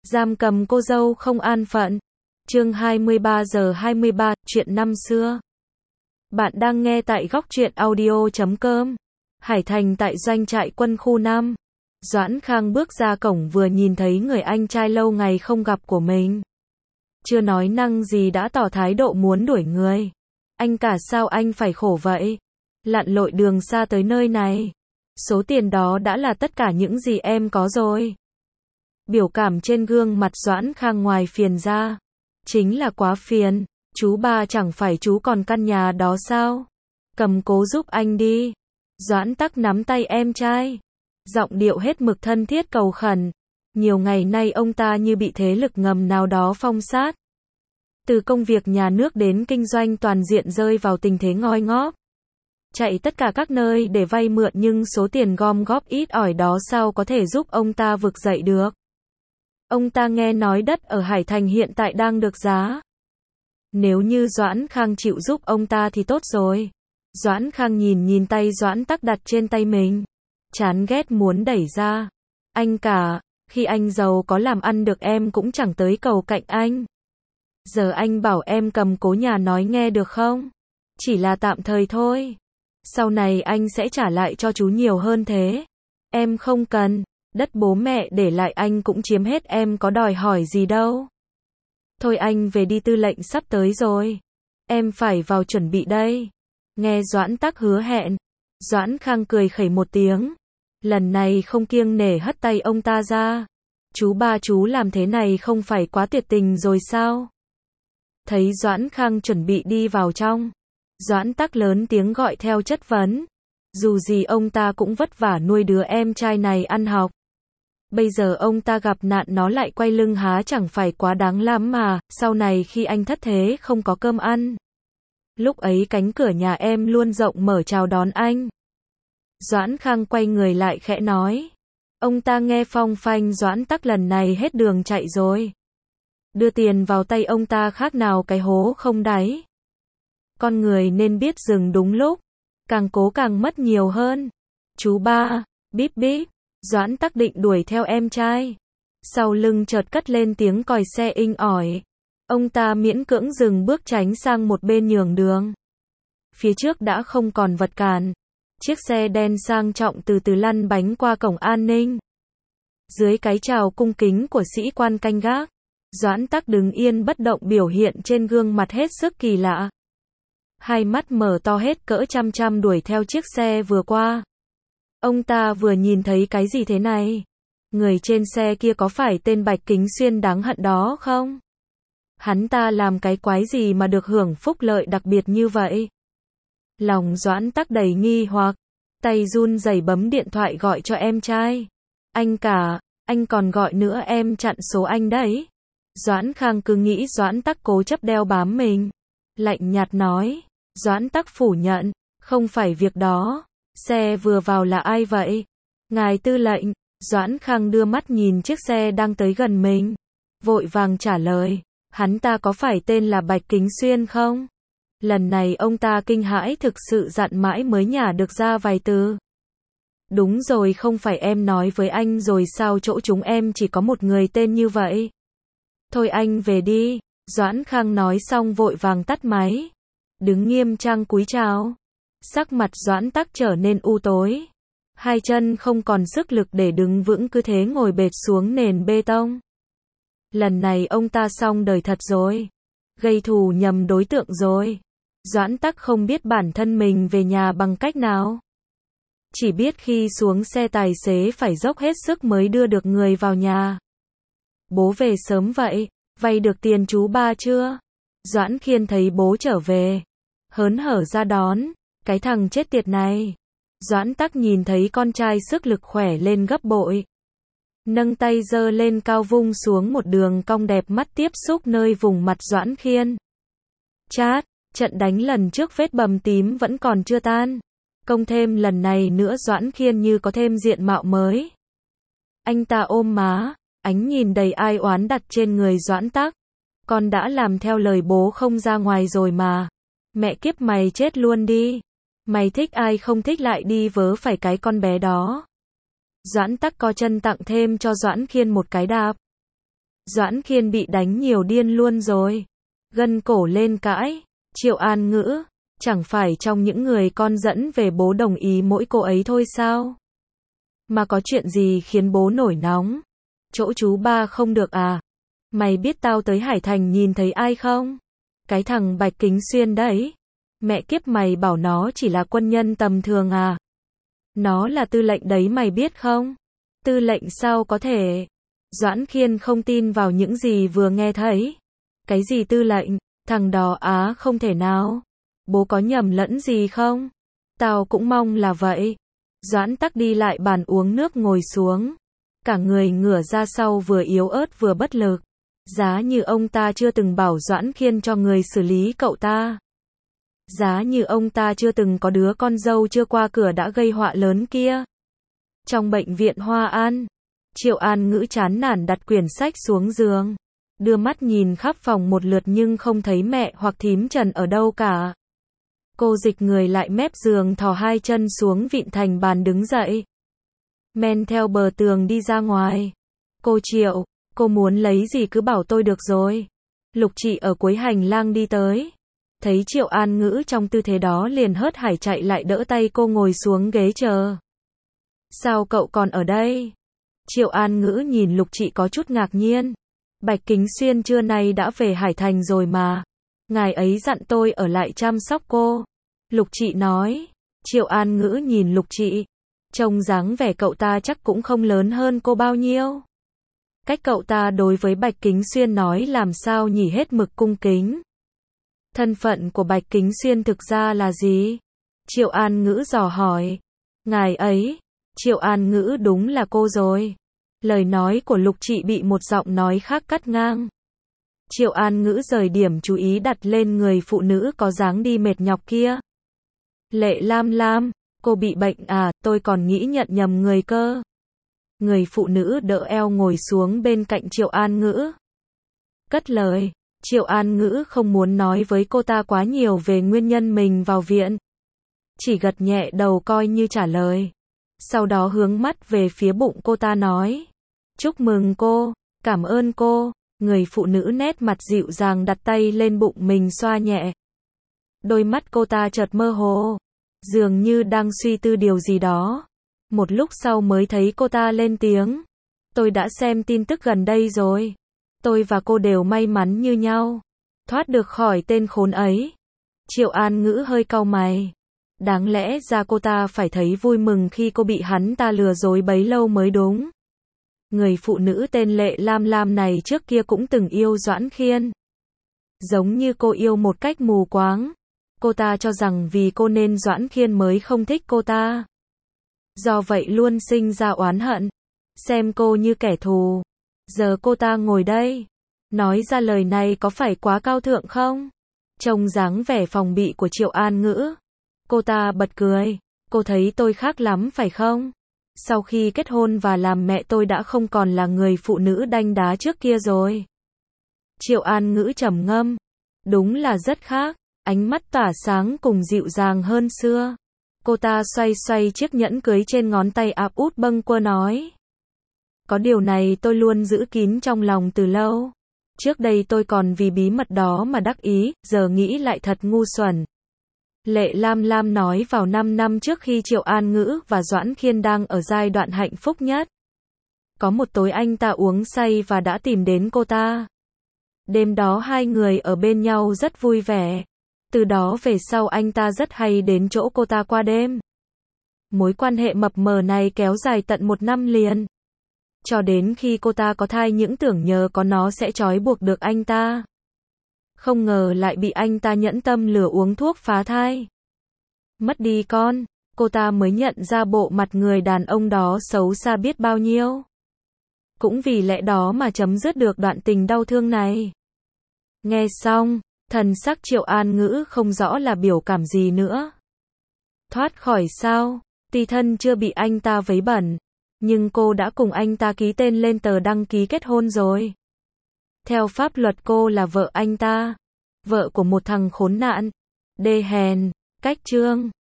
Giam cầm cô dâu không an phận. Chương 23 giờ 23, chuyện năm xưa. Bạn đang nghe tại góc truyện audio.com. Hải Thành tại doanh trại quân khu 5. Doãn Khang bước ra cổng vừa nhìn thấy người anh trai lâu ngày không gặp của mình. Chưa nói năng gì đã tỏ thái độ muốn đuổi người. Anh cả sao anh phải khổ vậy? Lặn lội đường xa tới nơi này. Số tiền đó đã là tất cả những gì em có rồi. Biểu cảm trên gương mặt Doãn Khang ngoài phiền ra. Chính là quá phiền. Chú ba chẳng phải chú còn căn nhà đó sao? Cầm cố giúp anh đi. Doãn Tắc nắm tay em trai. Giọng điệu hết mực thân thiết cầu khẩn. Nhiều ngày nay ông ta như bị thế lực ngầm nào đó phong sát. Từ công việc nhà nước đến kinh doanh toàn diện rơi vào tình thế ngoi ngóp. Chạy tất cả các nơi để vay mượn nhưng số tiền gom góp ít ỏi đó sao có thể giúp ông ta vực dậy được. Ông ta nghe nói đất ở Hải Thành hiện tại đang được giá. Nếu như Doãn Khang chịu giúp ông ta thì tốt rồi. Doãn Khang nhìn tay Doãn Tắc đặt trên tay mình. Chán ghét muốn đẩy ra. Anh cả, khi anh giàu có làm ăn được em cũng chẳng tới cầu cạnh anh. Giờ anh bảo em cầm cố nhà nói nghe được không? Chỉ là tạm thời thôi. Sau này anh sẽ trả lại cho chú nhiều hơn thế. Em không cần. Đất bố mẹ để lại anh cũng chiếm hết, em có đòi hỏi gì đâu. Thôi anh về đi, tư lệnh sắp tới rồi. Em phải vào chuẩn bị đây. Nghe Doãn Tắc hứa hẹn. Doãn Khang cười khẩy một tiếng. Lần này không kiêng nể hất tay ông ta ra. Chú ba chú làm thế này không phải quá tuyệt tình rồi sao? Thấy Doãn Khang chuẩn bị đi vào trong. Doãn Tắc lớn tiếng gọi theo chất vấn. Dù gì ông ta cũng vất vả nuôi đứa em trai này ăn học. Bây giờ ông ta gặp nạn nó lại quay lưng há chẳng phải quá đáng lắm mà, sau này khi anh thất thế không có cơm ăn. Lúc ấy cánh cửa nhà em luôn rộng mở chào đón anh. Doãn Khang quay người lại khẽ nói. Ông ta nghe phong phanh Doãn Tắc lần này hết đường chạy rồi. Đưa tiền vào tay ông ta khác nào cái hố không đáy. Con người nên biết dừng đúng lúc. Càng cố càng mất nhiều hơn. Chú ba, bíp bíp. Doãn Tắc định đuổi theo em trai. Sau lưng chợt cất lên tiếng còi xe inh ỏi. Ông ta miễn cưỡng dừng bước tránh sang một bên nhường đường. Phía trước đã không còn vật cản. Chiếc xe đen sang trọng từ từ lăn bánh qua cổng an ninh. Dưới cái chào cung kính của sĩ quan canh gác, Doãn Tắc đứng yên bất động, biểu hiện trên gương mặt hết sức kỳ lạ. Hai mắt mở to hết cỡ chăm chăm đuổi theo chiếc xe vừa qua. Ông ta vừa nhìn thấy cái gì thế này? Người trên xe kia có phải tên Bạch Kính Xuyên đáng hận đó không? Hắn ta làm cái quái gì mà được hưởng phúc lợi đặc biệt như vậy? Lòng Doãn Tắc đầy nghi hoặc, tay run rẩy bấm điện thoại gọi cho em trai. Anh cả, anh còn gọi nữa em chặn số anh đấy. Doãn Khang cứ nghĩ Doãn Tắc cố chấp đeo bám mình. Lạnh nhạt nói. Doãn Tắc phủ nhận, không phải việc đó. Xe vừa vào là ai vậy? Ngài tư lệnh. Doãn Khang đưa mắt nhìn chiếc xe đang tới gần mình. Vội vàng trả lời. Hắn ta có phải tên là Bạch Kính Xuyên không? Lần này ông ta kinh hãi thực sự, dặn mãi mới nhả được ra vài từ. Đúng rồi, không phải em nói với anh rồi sao, chỗ chúng em chỉ có một người tên như vậy. Thôi anh về đi. Doãn Khang nói xong vội vàng tắt máy. Đứng nghiêm trang cúi chào. Sắc mặt Doãn Tắc trở nên u tối. Hai chân không còn sức lực để đứng vững, cứ thế ngồi bệt xuống nền bê tông. Lần này ông ta xong đời thật rồi. Gây thù nhầm đối tượng rồi. Doãn Tắc không biết bản thân mình về nhà bằng cách nào. Chỉ biết khi xuống xe tài xế phải dốc hết sức mới đưa được người vào nhà. Bố về sớm vậy, vay được tiền chú ba chưa? Doãn Khiên thấy bố trở về, hớn hở ra đón. Cái thằng chết tiệt này. Doãn Tắc nhìn thấy con trai sức lực khỏe lên gấp bội. Nâng tay giơ lên cao vung xuống một đường cong đẹp mắt tiếp xúc nơi vùng mặt Doãn Khiên. Chát, trận đánh lần trước vết bầm tím vẫn còn chưa tan. Công thêm lần này nữa Doãn Khiên như có thêm diện mạo mới. Anh ta ôm má, ánh nhìn đầy ai oán đặt trên người Doãn Tắc. Con đã làm theo lời bố không ra ngoài rồi mà. Mẹ kiếp mày chết luôn đi. Mày thích ai không thích lại đi vớ phải cái con bé đó. Doãn Tắc co chân tặng thêm cho Doãn Khiên một cái đạp. Doãn Khiên bị đánh nhiều điên luôn rồi. Gân cổ lên cãi. Triệu An Ngữ, chẳng phải trong những người con dẫn về bố đồng ý mỗi cô ấy thôi sao? Mà có chuyện gì khiến bố nổi nóng? Chỗ chú ba không được à? Mày biết tao tới Hải Thành nhìn thấy ai không? Cái thằng Bạch Kính Xuyên đấy. Mẹ kiếp, mày bảo nó chỉ là quân nhân tầm thường à? Nó là tư lệnh đấy, mày biết không? Tư lệnh sao có thể? Doãn Khiên không tin vào những gì vừa nghe thấy. Cái gì tư lệnh? Thằng đó á, không thể nào. Bố có nhầm lẫn gì không? Tao cũng mong là vậy. Doãn Tắc đi lại bàn uống nước ngồi xuống. Cả người ngửa ra sau, vừa yếu ớt vừa bất lực. Giá như ông ta chưa từng bảo Doãn Khiên cho người xử lý cậu ta. Giá như ông ta chưa từng có đứa con dâu chưa qua cửa đã gây họa lớn kia. Trong bệnh viện Hoa An, Triệu An Ngữ chán nản đặt quyển sách xuống giường. Đưa mắt nhìn khắp phòng một lượt nhưng không thấy mẹ hoặc thím Trần ở đâu cả. Cô dịch người lại mép giường, thò hai chân xuống vịn thành bàn đứng dậy. Men theo bờ tường đi ra ngoài. Cô Triệu, cô muốn lấy gì cứ bảo tôi được rồi. Lục Trị ở cuối hành lang đi tới. Thấy Triệu An Ngữ trong tư thế đó liền hớt hải chạy lại đỡ tay cô ngồi xuống ghế chờ. Sao cậu còn ở đây? Triệu An Ngữ nhìn Lục Trị có chút ngạc nhiên. Bạch Kính Xuyên trưa nay đã về Hải Thành rồi mà. Ngài ấy dặn tôi ở lại chăm sóc cô. Lục Trị nói. Triệu An Ngữ nhìn Lục Trị. Trông dáng vẻ cậu ta chắc cũng không lớn hơn cô bao nhiêu. Cách cậu ta đối với Bạch Kính Xuyên nói làm sao nhỉ, hết mực cung kính. Thân phận của Bạch Kính Xuyên thực ra là gì? Triệu An Ngữ dò hỏi. Ngài ấy. Triệu An Ngữ, đúng là cô rồi. Lời nói của Lục Trị bị một giọng nói khác cắt ngang. Triệu An Ngữ rời điểm chú ý đặt lên người phụ nữ có dáng đi mệt nhọc kia. Lệ Lam Lam, cô bị bệnh à, tôi còn nghĩ nhận nhầm người cơ. Người phụ nữ đỡ eo ngồi xuống bên cạnh Triệu An Ngữ. Cất lời. Triệu An Ngữ không muốn nói với cô ta quá nhiều về nguyên nhân mình vào viện. Chỉ gật nhẹ đầu coi như trả lời. Sau đó hướng mắt về phía bụng cô ta nói. Chúc mừng cô, cảm ơn cô. Người phụ nữ nét mặt dịu dàng đặt tay lên bụng mình xoa nhẹ. Đôi mắt cô ta chợt mơ hồ, dường như đang suy tư điều gì đó. Một lúc sau mới thấy cô ta lên tiếng. Tôi đã xem tin tức gần đây rồi. Tôi và cô đều may mắn như nhau. Thoát được khỏi tên khốn ấy. Triệu An Ngữ hơi cau mày. Đáng lẽ ra cô ta phải thấy vui mừng khi cô bị hắn ta lừa dối bấy lâu mới đúng. Người phụ nữ tên Lệ Lam Lam này trước kia cũng từng yêu Doãn Khiên. Giống như cô yêu một cách mù quáng. Cô ta cho rằng vì cô nên Doãn Khiên mới không thích cô ta. Do vậy luôn sinh ra oán hận. Xem cô như kẻ thù. Giờ cô ta ngồi đây. Nói ra lời này có phải quá cao thượng không? Trông dáng vẻ phòng bị của Triệu An Ngữ. Cô ta bật cười. Cô thấy tôi khác lắm phải không? Sau khi kết hôn và làm mẹ tôi đã không còn là người phụ nữ đanh đá trước kia rồi. Triệu An Ngữ trầm ngâm. Đúng là rất khác. Ánh mắt tỏa sáng cùng dịu dàng hơn xưa. Cô ta xoay xoay chiếc nhẫn cưới trên ngón tay áp út bâng quơ nói. Có điều này tôi luôn giữ kín trong lòng từ lâu. Trước đây tôi còn vì bí mật đó mà đắc ý, giờ nghĩ lại thật ngu xuẩn. Lệ Lam Lam nói vào 5 năm trước khi Triệu An Ngữ và Doãn Khiên đang ở giai đoạn hạnh phúc nhất. Có một tối anh ta uống say và đã tìm đến cô ta. Đêm đó hai người ở bên nhau rất vui vẻ. Từ đó về sau anh ta rất hay đến chỗ cô ta qua đêm. Mối quan hệ mập mờ này kéo dài tận 1 năm liền. Cho đến khi cô ta có thai, những tưởng nhờ có nó sẽ trói buộc được anh ta. Không ngờ lại bị anh ta nhẫn tâm lừa uống thuốc phá thai. Mất đi con, cô ta mới nhận ra bộ mặt người đàn ông đó xấu xa biết bao nhiêu. Cũng vì lẽ đó mà chấm dứt được đoạn tình đau thương này. Nghe xong, thần sắc Triệu An Ngữ không rõ là biểu cảm gì nữa. Thoát khỏi sao? Tuy thân chưa bị anh ta vấy bẩn, nhưng cô đã cùng anh ta ký tên lên tờ đăng ký kết hôn rồi. Theo pháp luật cô là vợ anh ta. Vợ của một thằng khốn nạn. Đê hèn. Cách chương